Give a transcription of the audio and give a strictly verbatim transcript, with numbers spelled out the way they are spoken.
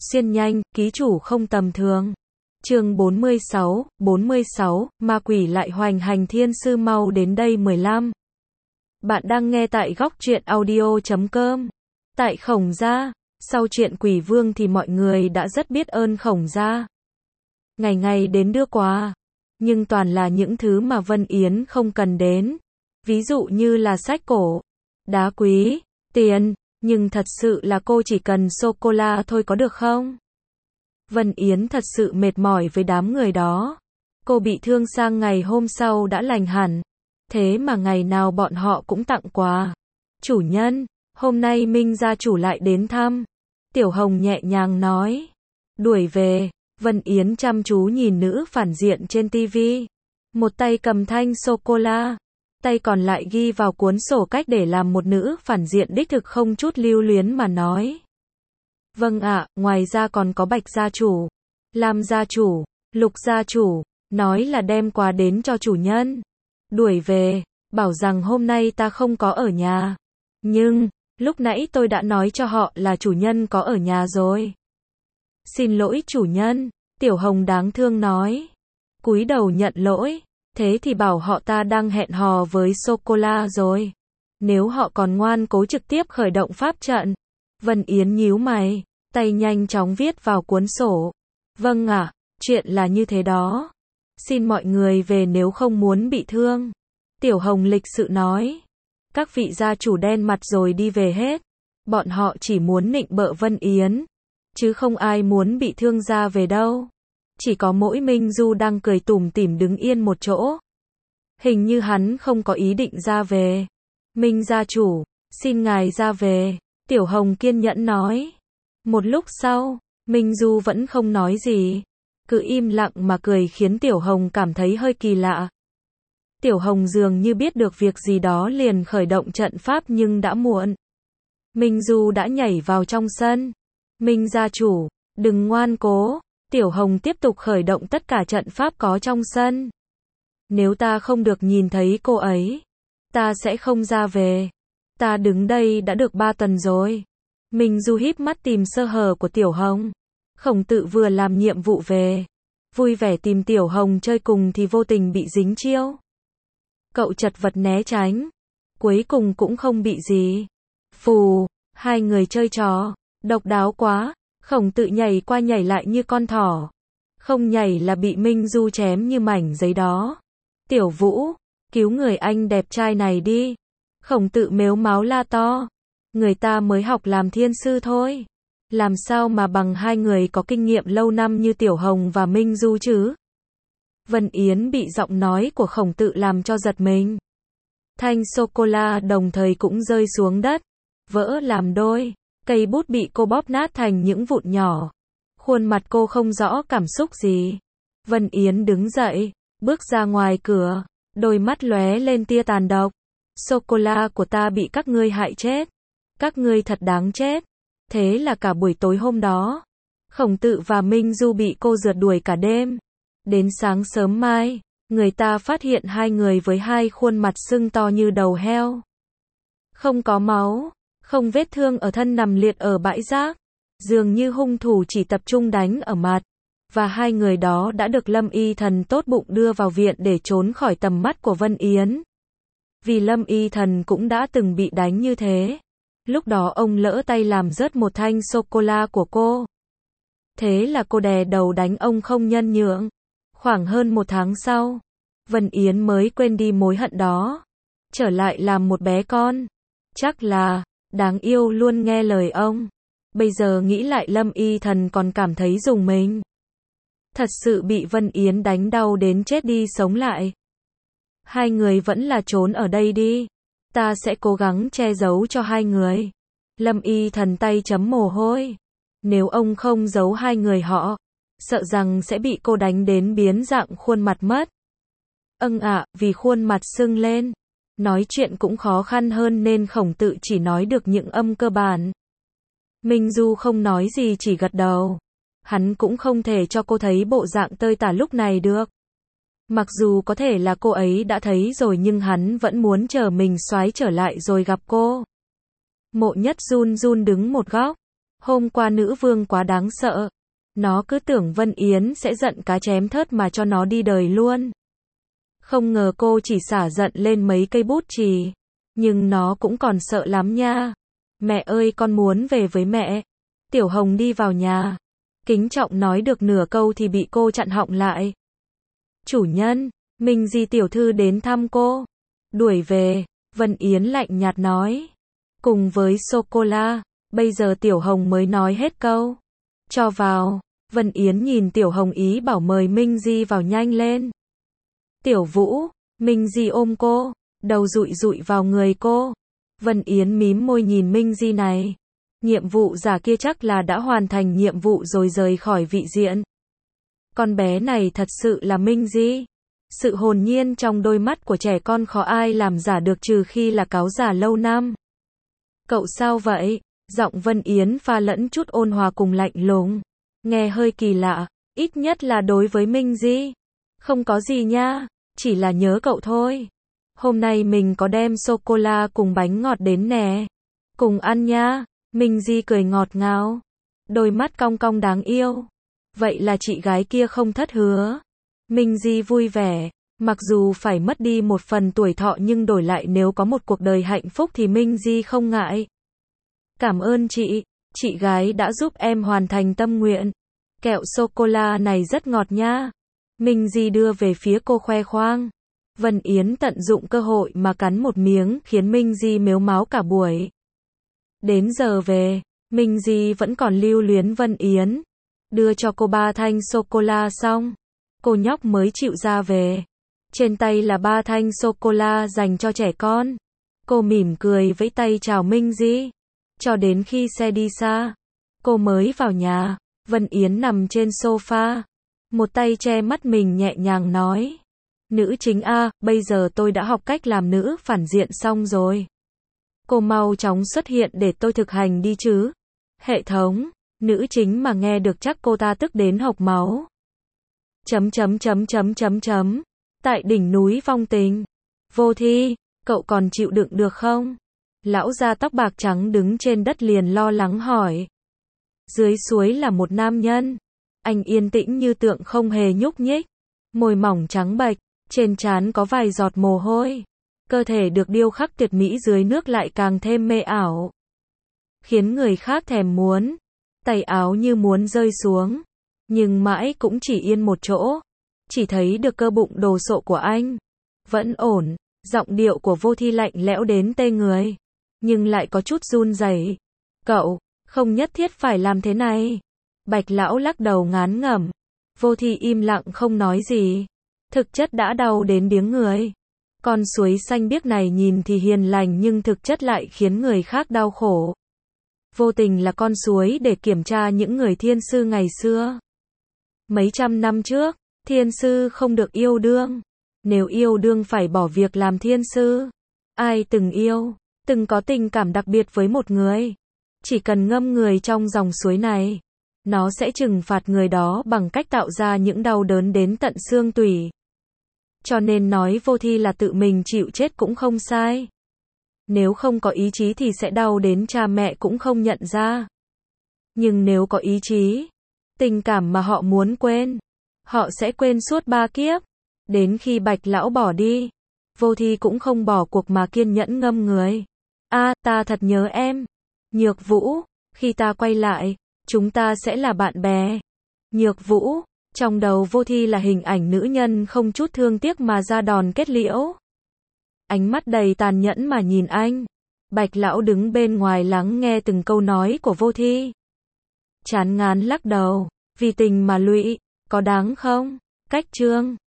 Xuyên nhanh, ký chủ không tầm thường. Chương bốn mươi sáu, bốn mươi sáu, ma quỷ lại hoành hành thiên sư mau đến đây mười lăm. Bạn đang nghe tại góc truyện audio chấm com. Tại Khổng Gia, sau chuyện quỷ vương thì mọi người đã rất biết ơn Khổng Gia. Ngày ngày đến đưa quà, nhưng toàn là những thứ mà Vân Yến không cần đến. Ví dụ như là sách cổ, đá quý, tiền, nhưng thật sự là cô chỉ cần sô-cô-la thôi có được không? Vân Yến thật sự mệt mỏi với đám người đó. Cô bị thương sang ngày hôm sau đã lành hẳn. Thế mà ngày nào bọn họ cũng tặng quà. Chủ nhân, hôm nay Minh gia chủ lại đến thăm. Tiểu Hồng nhẹ nhàng nói. Đuổi về, Vân Yến chăm chú nhìn nữ phản diện trên tivi. Một tay cầm thanh sô-cô-la, tay còn lại ghi vào cuốn sổ cách để làm một nữ phản diện đích thực không chút lưu luyến mà nói. Vâng ạ, ngoài ra còn có Bạch gia chủ, Lam gia chủ, Lục gia chủ, nói là đem quà đến cho chủ nhân. Đuổi về, bảo rằng hôm nay ta không có ở nhà. Nhưng, lúc nãy tôi đã nói cho họ là chủ nhân có ở nhà rồi. Xin lỗi chủ nhân, Tiểu Hồng đáng thương nói. Cúi đầu nhận lỗi, thế thì bảo họ ta đang hẹn hò với sô-cô-la rồi. Nếu họ còn ngoan cố trực tiếp khởi động pháp trận. Vân Yến nhíu mày, tay nhanh chóng viết vào cuốn sổ. Vâng ạ, chuyện là như thế đó. Xin mọi người về nếu không muốn bị thương. Tiểu Hồng lịch sự nói. Các vị gia chủ đen mặt rồi đi về hết. Bọn họ chỉ muốn nịnh bợ Vân Yến, chứ không ai muốn bị thương ra về đâu. Chỉ có mỗi Minh Du đang cười tủm tỉm đứng yên một chỗ. Hình như hắn không có ý định ra về. Minh gia chủ, xin ngài ra về. Tiểu Hồng kiên nhẫn nói. Một lúc sau, Minh Du vẫn không nói gì. Cứ im lặng mà cười khiến Tiểu Hồng cảm thấy hơi kỳ lạ. Tiểu Hồng dường như biết được việc gì đó liền khởi động trận pháp nhưng đã muộn. Minh Du đã nhảy vào trong sân. Minh gia chủ, đừng ngoan cố. Tiểu Hồng tiếp tục khởi động tất cả trận pháp có trong sân. Nếu ta không được nhìn thấy cô ấy, ta sẽ không ra về. Ta đứng đây đã được ba tuần rồi. Minh Du híp mắt tìm sơ hở của Tiểu Hồng. Khổng Tự vừa làm nhiệm vụ về, vui vẻ tìm Tiểu Hồng chơi cùng thì vô tình bị dính chiêu. Cậu chật vật né tránh, cuối cùng cũng không bị gì. Phù, hai người chơi trò, độc đáo quá. Khổng Tự nhảy qua nhảy lại như con thỏ. Không nhảy là bị Minh Du chém như mảnh giấy đó. Tiểu Vũ, cứu người anh đẹp trai này đi. Khổng Tự mếu máo la to. Người ta mới học làm thiên sư thôi. Làm sao mà bằng hai người có kinh nghiệm lâu năm như Tiểu Hồng và Minh Du chứ? Vân Yến bị giọng nói của Khổng Tự làm cho giật mình. Thanh sô-cô-la đồng thời cũng rơi xuống đất, vỡ làm đôi. Cây bút bị cô bóp nát thành những vụn nhỏ. Khuôn mặt cô không rõ cảm xúc gì. Vân Yến đứng dậy, bước ra ngoài cửa, đôi mắt lóe lên tia tàn độc. Sô-cô-la của ta bị các ngươi hại chết. Các ngươi thật đáng chết. Thế là cả buổi tối hôm đó, Khổng Tự và Minh Du bị cô rượt đuổi cả đêm. Đến sáng sớm mai, người ta phát hiện hai người với hai khuôn mặt sưng to như đầu heo. Không có máu, không vết thương ở thân nằm liệt ở bãi rác. Dường như hung thủ chỉ tập trung đánh ở mặt. Và hai người đó đã được Lâm Y Thần tốt bụng đưa vào viện để trốn khỏi tầm mắt của Vân Yến. Vì Lâm Y Thần cũng đã từng bị đánh như thế. Lúc đó ông lỡ tay làm rớt một thanh sô-cô-la của cô. Thế là cô đè đầu đánh ông không nhân nhượng. Khoảng hơn một tháng sau, Vân Yến mới quên đi mối hận đó. Trở lại làm một bé con. Chắc là đáng yêu luôn nghe lời ông. Bây giờ nghĩ lại Lâm Y Thần còn cảm thấy rùng mình. Thật sự bị Vân Yến đánh đau đến chết đi sống lại. Hai người vẫn là trốn ở đây đi. Ta sẽ cố gắng che giấu cho hai người. Lâm Y Thần tay chấm mồ hôi. Nếu ông không giấu hai người họ, sợ rằng sẽ bị cô đánh đến biến dạng khuôn mặt mất. Âng ạ, vì khuôn mặt sưng lên. Nói chuyện cũng khó khăn hơn nên Khổng Tự chỉ nói được những âm cơ bản. Minh Du không nói gì chỉ gật đầu. Hắn cũng không thể cho cô thấy bộ dạng tơi tả lúc này được. Mặc dù có thể là cô ấy đã thấy rồi nhưng hắn vẫn muốn chờ mình xoáy trở lại rồi gặp cô. Mộ Nhất run run đứng một góc. Hôm qua nữ vương quá đáng sợ. Nó cứ tưởng Vân Yến sẽ giận cá chém thớt mà cho nó đi đời luôn. Không ngờ cô chỉ xả giận lên mấy cây bút chì. Nhưng nó cũng còn sợ lắm nha. Mẹ ơi, con muốn về với mẹ. Tiểu Hồng đi vào nhà. Kính trọng nói được nửa câu thì bị cô chặn họng lại. Chủ nhân, Minh Di tiểu thư đến thăm cô. Đuổi về, Vân Yến lạnh nhạt nói. Cùng với sô-cô-la, bây giờ Tiểu Hồng mới nói hết câu. Cho vào, Vân Yến nhìn Tiểu Hồng ý bảo mời Minh Di vào nhanh lên. Tiểu Vũ, Minh Di ôm cô, đầu dụi dụi vào người cô. Vân Yến mím môi nhìn Minh Di này. Nhiệm vụ giả kia chắc là đã hoàn thành nhiệm vụ rồi rời khỏi vị diện. Con bé này thật sự là Minh Di. Sự hồn nhiên trong đôi mắt của trẻ con khó ai làm giả được trừ khi là cáo giả lâu năm. Cậu sao vậy? Giọng Vân Yến pha lẫn chút ôn hòa cùng lạnh lùng. Nghe hơi kỳ lạ, ít nhất là đối với Minh Di. Không có gì nha, chỉ là nhớ cậu thôi. Hôm nay mình có đem sô-cô-la cùng bánh ngọt đến nè. Cùng ăn nha. Minh Di cười ngọt ngào. Đôi mắt cong cong đáng yêu. Vậy là chị gái kia không thất hứa. Minh Di vui vẻ. Mặc dù phải mất đi một phần tuổi thọ nhưng đổi lại nếu có một cuộc đời hạnh phúc thì Minh Di không ngại. Cảm ơn chị. Chị gái đã giúp em hoàn thành tâm nguyện. Kẹo sô-cô-la này rất ngọt nha. Minh Di đưa về phía cô khoe khoang. Vân Yến tận dụng cơ hội mà cắn một miếng khiến Minh Di mếu máo cả buổi. Đến giờ về, Minh Di vẫn còn lưu luyến Vân Yến. Đưa cho cô ba thanh sô-cô-la xong, cô nhóc mới chịu ra về. Trên tay là ba thanh sô-cô-la dành cho trẻ con. Cô mỉm cười vẫy tay chào Minh Di. Cho đến khi xe đi xa, cô mới vào nhà. Vân Yến nằm trên sofa. Một tay che mắt mình nhẹ nhàng nói. Nữ chính A, bây giờ tôi đã học cách làm nữ phản diện xong rồi. Cô mau chóng xuất hiện để tôi thực hành đi chứ. Hệ thống, nữ chính mà nghe được chắc cô ta tức đến hộc máu. Chấm chấm chấm chấm chấm chấm. Tại đỉnh núi vong tình. Vô Thi, cậu còn chịu đựng được không? Lão già tóc bạc trắng đứng trên đất liền lo lắng hỏi. Dưới suối là một nam nhân. Anh yên tĩnh như tượng không hề nhúc nhích. Môi mỏng trắng bệch, trên trán có vài giọt mồ hôi. Cơ thể được điêu khắc tuyệt mỹ dưới nước lại càng thêm mê ảo. Khiến người khác thèm muốn. Tay áo như muốn rơi xuống. Nhưng mãi cũng chỉ yên một chỗ. Chỉ thấy được cơ bụng đồ sộ của anh. Vẫn ổn. Giọng điệu của Vô Thi lạnh lẽo đến tê người. Nhưng lại có chút run rẩy. Cậu, không nhất thiết phải làm thế này. Bạch lão lắc đầu ngán ngẩm. Vô Thi im lặng không nói gì. Thực chất đã đau đến biếng người. Con suối xanh biếc này nhìn thì hiền lành nhưng thực chất lại khiến người khác đau khổ. Vô tình là con suối để kiểm tra những người thiên sư ngày xưa. Mấy trăm năm trước, thiên sư không được yêu đương. Nếu yêu đương phải bỏ việc làm thiên sư. Ai từng yêu, từng có tình cảm đặc biệt với một người. Chỉ cần ngâm người trong dòng suối này, nó sẽ trừng phạt người đó bằng cách tạo ra những đau đớn đến tận xương tủy. Cho nên nói Vô Thi là tự mình chịu chết cũng không sai. Nếu không có ý chí thì sẽ đau đến cha mẹ cũng không nhận ra. Nhưng nếu có ý chí, tình cảm mà họ muốn quên, họ sẽ quên suốt ba kiếp. Đến khi Bạch lão bỏ đi, Vô Thi cũng không bỏ cuộc mà kiên nhẫn ngâm người. A, ta thật nhớ em. Nhược Vũ, khi ta quay lại, chúng ta sẽ là bạn bè. Nhược Vũ, trong đầu Vô Thi là hình ảnh nữ nhân không chút thương tiếc mà ra đòn kết liễu. Ánh mắt đầy tàn nhẫn mà nhìn anh. Bạch lão đứng bên ngoài lắng nghe từng câu nói của Vô Thi. Chán ngán lắc đầu, vì tình mà lụy, có đáng không? Cách chương